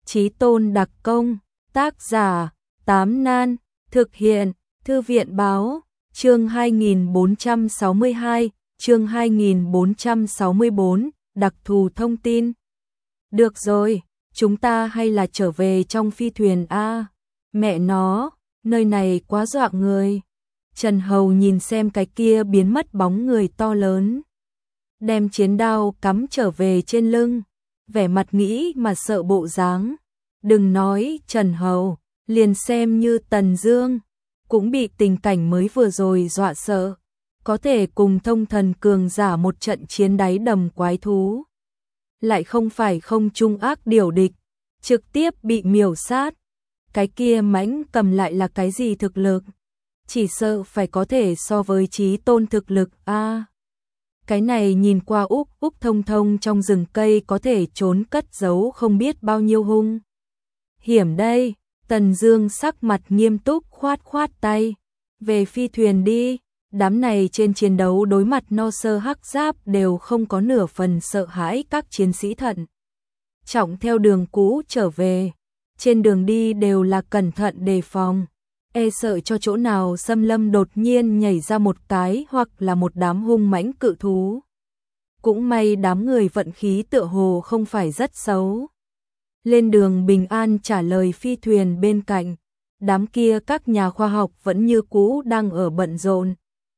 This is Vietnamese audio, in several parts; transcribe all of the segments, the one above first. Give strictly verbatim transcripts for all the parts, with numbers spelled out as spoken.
Chí Tôn đặc công, tác giả, Tám Nan, thực hiện, Thư viện báo, chương hai nghìn bốn trăm sáu mươi hai, chương hai nghìn bốn trăm sáu mươi bốn, đặc thù thông tin. Được rồi, chúng ta hay là trở về trong phi thuyền a. Mẹ nó, nơi này quá dọa người. Trần Hầu nhìn xem cái kia biến mất bóng người to lớn, đem chiến đao cắm trở về trên lưng, vẻ mặt nghĩ mà sợ bộ dáng. Đừng nói Trần Hầu, liền xem như Tần Dương cũng bị tình cảnh mới vừa rồi dọa sợ, có thể cùng thông thần cường giả một trận chiến đáy đầm quái thú, lại không phải không trung ác điều địch, trực tiếp bị miểu sát. Cái kia mãnh cầm lại là cái gì thực lực? Chỉ sợ phải có thể so với Chí Tôn thực lực a. À, cái này nhìn qua úp úp thông thông trong rừng cây có thể trốn cất giấu không biết bao nhiêu hung hiểm đây. Tần Dương sắc mặt nghiêm túc khoát khoát tay, về phi thuyền đi. Đám này trên chiến đấu đối mặt no sơ hắc giáp đều không có nửa phần sợ hãi, các chiến sĩ thận trọng theo đường cũ trở về, trên đường đi đều là cẩn thận đề phòng, e sợ cho chỗ nào xâm lâm đột nhiên nhảy ra một cái hoặc là một đám hung mãnh cự thú. Cũng may đám người vận khí tựa hồ không phải rất xấu. Lên đường bình an trả lời phi thuyền bên cạnh, đám kia các nhà khoa học vẫn như cũ đang ở bận rộn.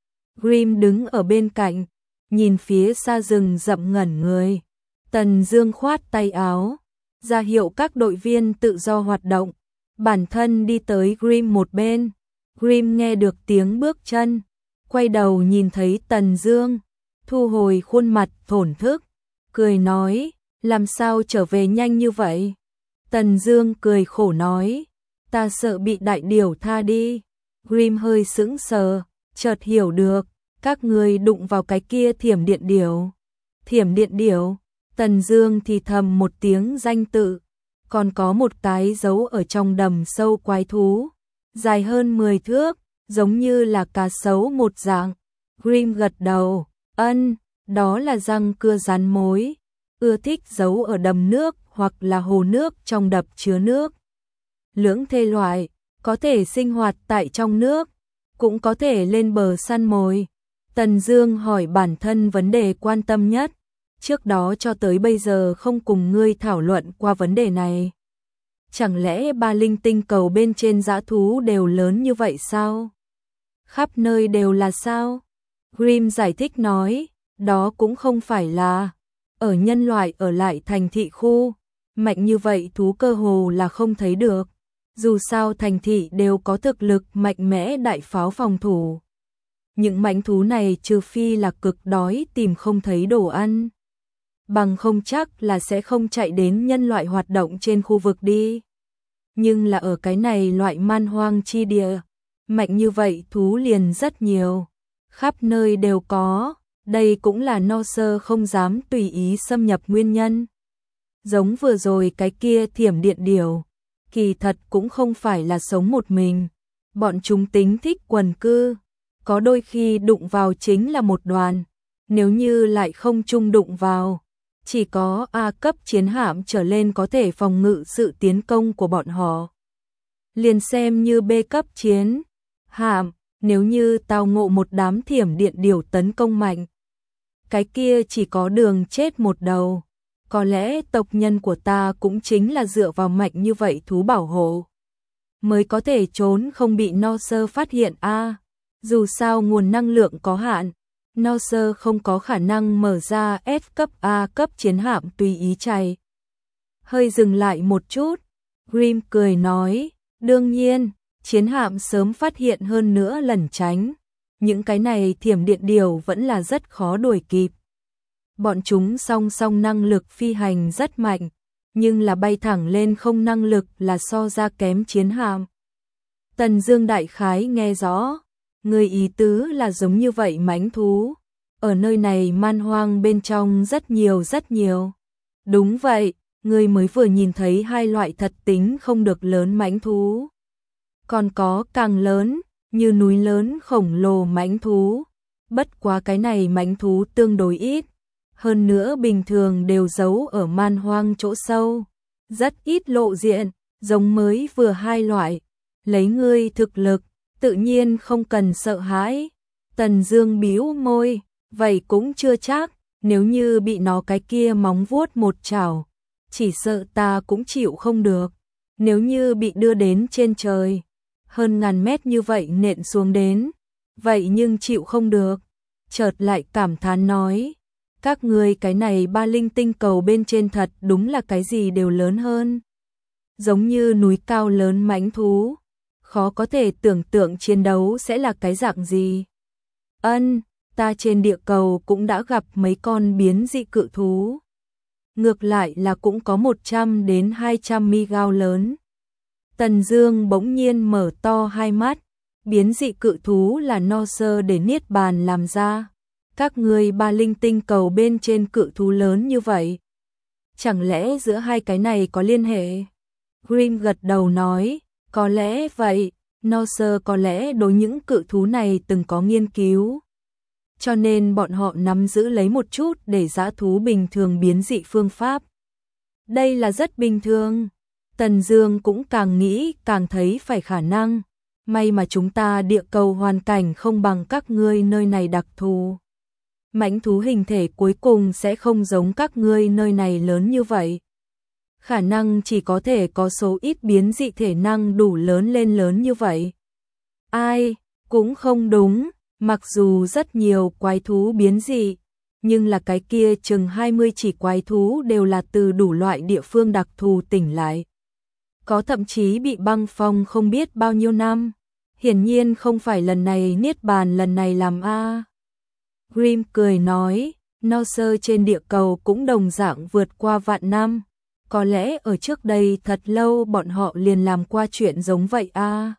Grim đứng ở bên cạnh, nhìn phía xa rừng rậm ngẩn người. Tần Dương khoát tay áo, ra hiệu các đội viên tự do hoạt động, bản thân đi tới Grim một bên. Grim nghe được tiếng bước chân, quay đầu nhìn thấy Tần Dương, thu hồi khuôn mặt thổn thức, cười nói, làm sao trở về nhanh như vậy? Tần Dương cười khổ nói, ta sợ bị đại điểu tha đi. Grim hơi sững sờ, chợt hiểu được, các ngươi đụng vào cái kia thiểm điện điểu. Thiểm điện điểu? Tần Dương thì thầm một tiếng danh tự, còn có một cái giấu ở trong đầm sâu quái thú, dài hơn mười thước, giống như là cá sấu một dạng. Grim gật đầu, ân, đó là răng cưa rắn mối, ưa thích giấu ở đầm nước hoặc là hồ nước trong đập chứa nước. Lưỡng thê loại, có thể sinh hoạt tại trong nước, cũng có thể lên bờ săn mồi. Tần Dương hỏi bản thân vấn đề quan tâm nhất, trước đó cho tới bây giờ không cùng ngươi thảo luận qua vấn đề này. Chẳng lẽ ba linh tinh cầu bên trên dã thú đều lớn như vậy sao? Khắp nơi đều là sao? Grim giải thích nói, đó cũng không phải là, ở nhân loại ở lại thành thị khu, mạnh như vậy thú cơ hồ là không thấy được. Dù sao thành thị đều có thực lực mạnh mẽ đại pháo phòng thủ. Những mãnh thú này trừ phi là cực đói tìm không thấy đồ ăn, bằng không chắc là sẽ không chạy đến nhân loại hoạt động trên khu vực đi. Nhưng là ở cái này loại man hoang chi địa, mạnh như vậy thú liền rất nhiều, khắp nơi đều có, đây cũng là no sơ không dám tùy ý xâm nhập nguyên nhân. Giống vừa rồi cái kia thiểm điện điểu, kỳ thật cũng không phải là sống một mình, bọn chúng tính thích quần cư, có đôi khi đụng vào chính là một đoàn, nếu như lại không chung đụng vào, chỉ có A cấp chiến hạm trở lên có thể phòng ngự sự tiến công của bọn họ. Liền xem như B cấp chiến hạm, nếu như tao ngộ một đám thiểm điện điểu tấn công mạnh, cái kia chỉ có đường chết một đầu. Có lẽ tộc nhân của ta cũng chính là dựa vào mạnh như vậy thú bảo hộ, mới có thể trốn không bị no sơ phát hiện a. À, dù sao nguồn năng lượng có hạn, no sơ không có khả năng mở ra S cấp A cấp chiến hạm tùy ý chạy. Hơi dừng lại một chút, Grim cười nói, đương nhiên, chiến hạm sớm phát hiện hơn nữa lẩn tránh, những cái này thiểm điện điểu vẫn là rất khó đuổi kịp. Bọn chúng song song năng lực phi hành rất mạnh, nhưng là bay thẳng lên không năng lực là so ra kém chiến hạm. Tần Dương đại khái nghe rõ, người ý tứ là giống như vậy mãnh thú, ở nơi này man hoang bên trong rất nhiều rất nhiều. Đúng vậy, người mới vừa nhìn thấy hai loại thật tính không được lớn mãnh thú. Còn có càng lớn, như núi lớn khổng lồ mãnh thú, bất quá cái này mãnh thú tương đối ít. Hơn nữa bình thường đều giấu ở man hoang chỗ sâu, rất ít lộ diện, giống mới vừa hai loại. Lấy ngươi thực lực, tự nhiên không cần sợ hãi. Tần Dương bĩu môi, vậy cũng chưa chắc, nếu như bị nó cái kia móng vuốt một chảo, chỉ sợ ta cũng chịu không được. Nếu như bị đưa đến trên trời, hơn ngàn mét như vậy nện xuống đến, vậy nhưng chịu không được. Chợt lại cảm thán nói, các ngươi cái này ba linh tinh cầu bên trên thật đúng là cái gì đều lớn hơn. Giống như núi cao lớn mãnh thú, khó có thể tưởng tượng chiến đấu sẽ là cái dạng gì. Ân, ta trên địa cầu cũng đã gặp mấy con biến dị cự thú. Ngược lại là cũng có một trăm đến hai trăm mi gao lớn. Tần Dương bỗng nhiên mở to hai mắt, biến dị cự thú là no sơ để niết bàn làm ra. Các ngươi ba linh tinh cầu bên trên cự thú lớn như vậy, chẳng lẽ giữa hai cái này có liên hệ? Grimm gật đầu nói, có lẽ vậy, no sơ có lẽ đối những cự thú này từng có nghiên cứu, cho nên bọn họ nắm giữ lấy một chút để dã thú bình thường biến dị phương pháp. Đây là rất bình thường. Tần Dương cũng càng nghĩ càng thấy phải khả năng. May mà chúng ta địa cầu hoàn cảnh không bằng các ngươi nơi này đặc thù. Mãnh thú hình thể cuối cùng sẽ không giống các ngươi nơi này lớn như vậy. Khả năng chỉ có thể có số ít biến dị thể năng đủ lớn lên lớn như vậy. Ai, cũng không đúng, mặc dù rất nhiều quái thú biến dị, nhưng là cái kia chừng hai mươi chỉ quái thú đều là từ đủ loại địa phương đặc thù tỉnh lại. Có thậm chí bị băng phong không biết bao nhiêu năm. Hiển nhiên không phải lần này niết bàn lần này làm a. À. Grimm cười nói, no sơ trên địa cầu cũng đồng dạng vượt qua vạn năm. Có lẽ ở trước đây thật lâu bọn họ liền làm qua chuyện giống vậy a. À.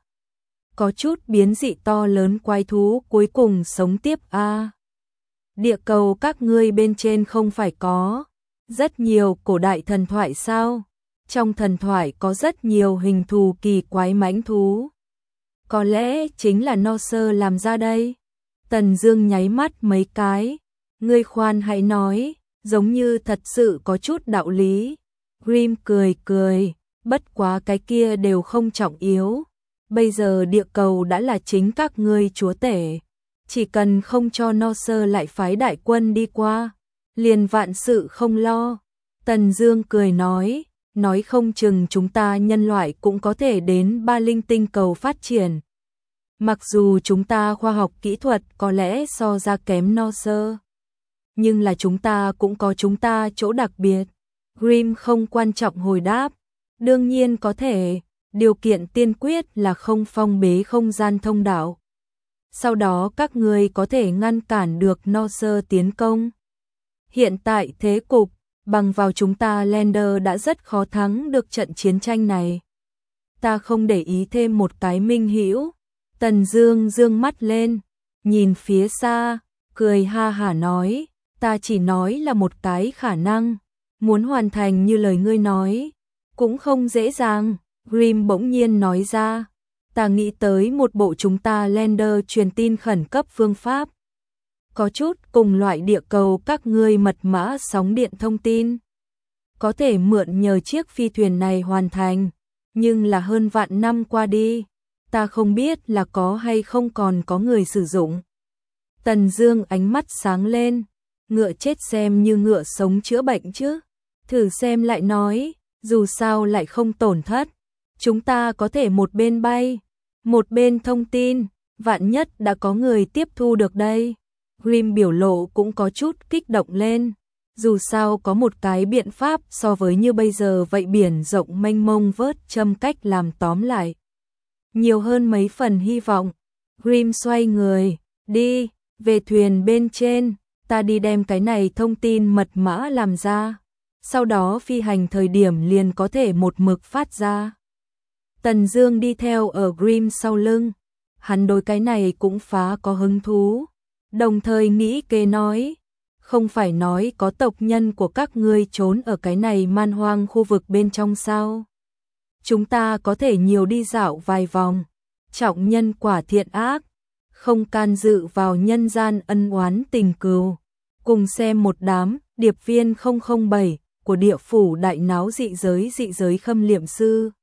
Có chút biến dị to lớn quái thú cuối cùng sống tiếp a. À. Địa cầu các ngươi bên trên không phải có rất nhiều cổ đại thần thoại sao? Trong thần thoại có rất nhiều hình thù kỳ quái mãnh thú. Có lẽ chính là no sơ làm ra đây. Tần Dương nháy mắt mấy cái. Ngươi khoan hãy nói, giống như thật sự có chút đạo lý. Grimm cười cười, bất quá cái kia đều không trọng yếu. Bây giờ địa cầu đã là chính các ngươi chúa tể. Chỉ cần không cho no sơ lại phái đại quân đi qua, liền vạn sự không lo. Tần Dương cười nói, nói không chừng chúng ta nhân loại cũng có thể đến ba linh tinh cầu phát triển. Mặc dù chúng ta khoa học kỹ thuật có lẽ so ra kém no sơ, nhưng là chúng ta cũng có chúng ta chỗ đặc biệt. Grimm không quan trọng hồi đáp, đương nhiên có thể, điều kiện tiên quyết là không phong bế không gian thông đạo. Sau đó các ngươi có thể ngăn cản được no sơ tiến công. Hiện tại thế cục, bằng vào chúng ta Lander đã rất khó thắng được trận chiến tranh này. Ta không để ý thêm một cái minh hữu. Tần Dương dương mắt lên, nhìn phía xa, cười ha hả nói, ta chỉ nói là một cái khả năng, muốn hoàn thành như lời ngươi nói, cũng không dễ dàng. Grimm bỗng nhiên nói ra, ta nghĩ tới một bộ chúng ta Lander truyền tin khẩn cấp phương pháp. Có chút cùng loại địa cầu các ngươi mật mã sóng điện thông tin. Có thể mượn nhờ chiếc phi thuyền này hoàn thành, nhưng là hơn vạn năm qua đi, ta không biết là có hay không còn có người sử dụng. Tần Dương ánh mắt sáng lên, ngựa chết xem như ngựa sống chữa bệnh chứ. Thử xem lại nói, dù sao lại không tổn thất. Chúng ta có thể một bên bay, một bên thông tin, vạn nhất đã có người tiếp thu được đây. Grimm biểu lộ cũng có chút kích động lên. Dù sao có một cái biện pháp so với như bây giờ vậy biển rộng mênh mông vớt châm cách làm tóm lại. Nhiều hơn mấy phần hy vọng. Grimm xoay người, đi, về thuyền bên trên, ta đi đem cái này thông tin mật mã làm ra. Sau đó phi hành thời điểm liền có thể một mực phát ra. Tần Dương đi theo ở Grimm sau lưng. Hắn đối cái này cũng phá có hứng thú. Đồng thời nghĩ kế nói, không phải nói có tộc nhân của các ngươi trốn ở cái này man hoang khu vực bên trong sao? Chúng ta có thể nhiều đi dạo vài vòng, trọng nhân quả thiện ác, không can dự vào nhân gian ân oán tình cừu, cùng xem một đám điệp viên không không bảy của địa phủ đại náo dị giới dị giới khâm liệm sư.